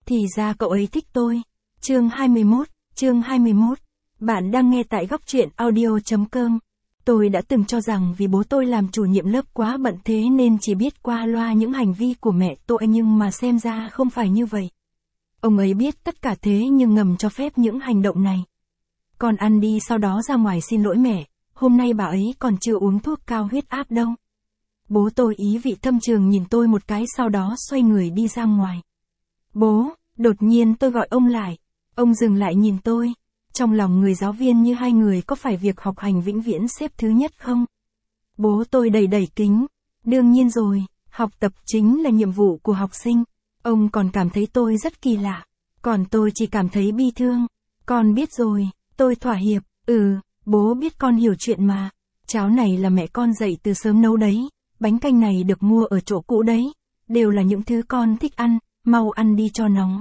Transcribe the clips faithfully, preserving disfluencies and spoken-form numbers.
Thì ra cậu ấy thích tôi. Chương hai mươi mốt, chương hai mươi mốt. Bạn đang nghe tại góc truyện audio chấm com. Tôi đã từng cho rằng vì bố tôi làm chủ nhiệm lớp quá bận thế nên chỉ biết qua loa những hành vi của mẹ tôi, nhưng mà xem ra không phải như vậy. Ông ấy biết tất cả thế nhưng ngầm cho phép những hành động này. Con ăn đi, sau đó ra ngoài xin lỗi mẹ, hôm nay bà ấy còn chưa uống thuốc cao huyết áp đâu. Bố tôi ý vị thâm trường nhìn tôi một cái, sau đó xoay người đi ra ngoài. Bố, đột nhiên tôi gọi ông lại. Ông dừng lại nhìn tôi. Trong lòng người giáo viên như hai người có phải việc học hành vĩnh viễn xếp thứ nhất không? Bố tôi đầy đẩy kính. Đương nhiên rồi, học tập chính là nhiệm vụ của học sinh. Ông còn cảm thấy tôi rất kỳ lạ. Còn tôi chỉ cảm thấy bi thương. Con biết rồi, tôi thỏa hiệp. Ừ, bố biết con hiểu chuyện mà. Cháo này là mẹ con dậy từ sớm nấu đấy. Bánh canh này được mua ở chỗ cũ đấy. Đều là những thứ con thích ăn, mau ăn đi cho nóng.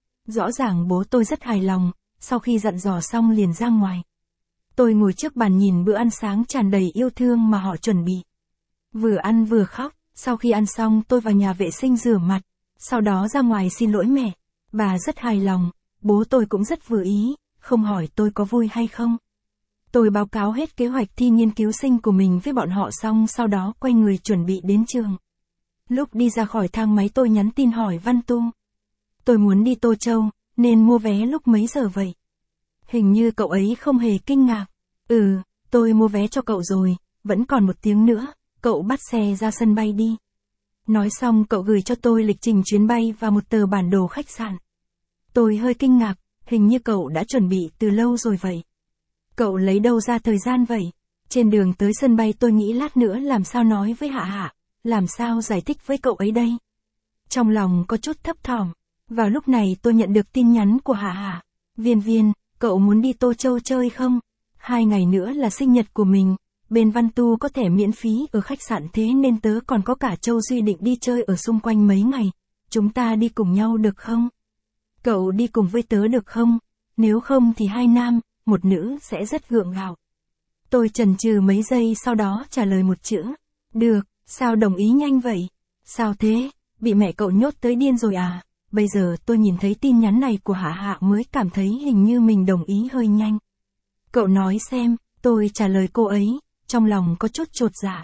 Rõ ràng bố tôi rất hài lòng, sau khi dặn dò xong liền ra ngoài. Tôi ngồi trước bàn nhìn bữa ăn sáng tràn đầy yêu thương mà họ chuẩn bị. Vừa ăn vừa khóc, sau khi ăn xong tôi vào nhà vệ sinh rửa mặt, sau đó ra ngoài xin lỗi mẹ. Bà rất hài lòng, bố tôi cũng rất vừa ý, không hỏi tôi có vui hay không. Tôi báo cáo hết kế hoạch thi nghiên cứu sinh của mình với bọn họ xong, sau đó quay người chuẩn bị đến trường. Lúc đi ra khỏi thang máy tôi nhắn tin hỏi Văn Tu. Tôi muốn đi Tô Châu, nên mua vé lúc mấy giờ vậy? Hình như cậu ấy không hề kinh ngạc. Ừ, tôi mua vé cho cậu rồi, vẫn còn một tiếng nữa, cậu bắt xe ra sân bay đi. Nói xong cậu gửi cho tôi lịch trình chuyến bay và một tờ bản đồ khách sạn. Tôi hơi kinh ngạc, hình như cậu đã chuẩn bị từ lâu rồi vậy. Cậu lấy đâu ra thời gian vậy? Trên đường tới sân bay tôi nghĩ lát nữa làm sao nói với Hạ Hạ, làm sao giải thích với cậu ấy đây? Trong lòng có chút thấp thỏm. Vào lúc này tôi nhận được tin nhắn của Hạ Hạ. Viên Viên, cậu muốn đi Tô Châu chơi không? Hai ngày nữa là sinh nhật của mình. Bên Văn Tu có thẻ miễn phí ở khách sạn, thế nên tớ còn có cả Châu Duy định đi chơi ở xung quanh mấy ngày. Chúng ta đi cùng nhau được không? Cậu đi cùng với tớ được không? Nếu không thì hai nam, một nữ sẽ rất gượng gạo. Tôi chần chừ mấy giây sau đó trả lời một chữ. Được, sao đồng ý nhanh vậy? Sao thế? Bị mẹ cậu nhốt tới điên rồi à? Bây giờ tôi nhìn thấy tin nhắn này của Hạ Hạ mới cảm thấy hình như mình đồng ý hơi nhanh. Cậu nói xem, tôi trả lời cô ấy, trong lòng có chút chột dạ.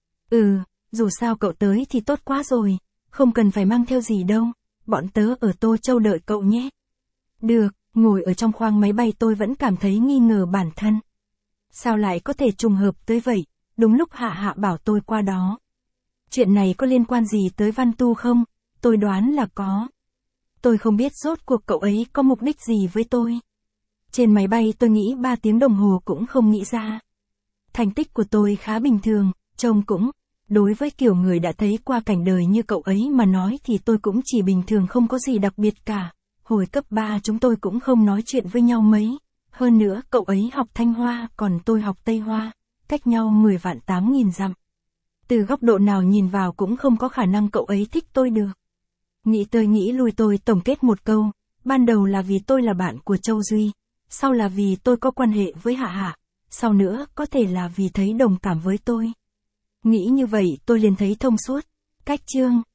Ừ, dù sao cậu tới thì tốt quá rồi, không cần phải mang theo gì đâu, bọn tớ ở Tô Châu đợi cậu nhé. Được, ngồi ở trong khoang máy bay tôi vẫn cảm thấy nghi ngờ bản thân. Sao lại có thể trùng hợp tới vậy, đúng lúc Hạ Hạ bảo tôi qua đó. Chuyện này có liên quan gì tới Văn Tu không? Tôi đoán là có. Tôi không biết rốt cuộc cậu ấy có mục đích gì với tôi. Trên máy bay tôi nghĩ ba tiếng đồng hồ cũng không nghĩ ra. Thành tích của tôi khá bình thường, trông cũng, đối với kiểu người đã thấy qua cảnh đời như cậu ấy mà nói thì tôi cũng chỉ bình thường, không có gì đặc biệt cả. Hồi cấp ba chúng tôi cũng không nói chuyện với nhau mấy. Hơn nữa cậu ấy học Thanh Hoa còn tôi học Tây Hoa, cách nhau mười vạn tám nghìn dặm. Từ góc độ nào nhìn vào cũng không có khả năng cậu ấy thích tôi được. Nghĩ tới nghĩ lui tôi tổng kết một câu, ban đầu là vì tôi là bạn của Châu Duy, sau là vì tôi có quan hệ với Hạ Hạ, sau nữa có thể là vì thấy đồng cảm với tôi. Nghĩ như vậy tôi liền thấy thông suốt. Cách chương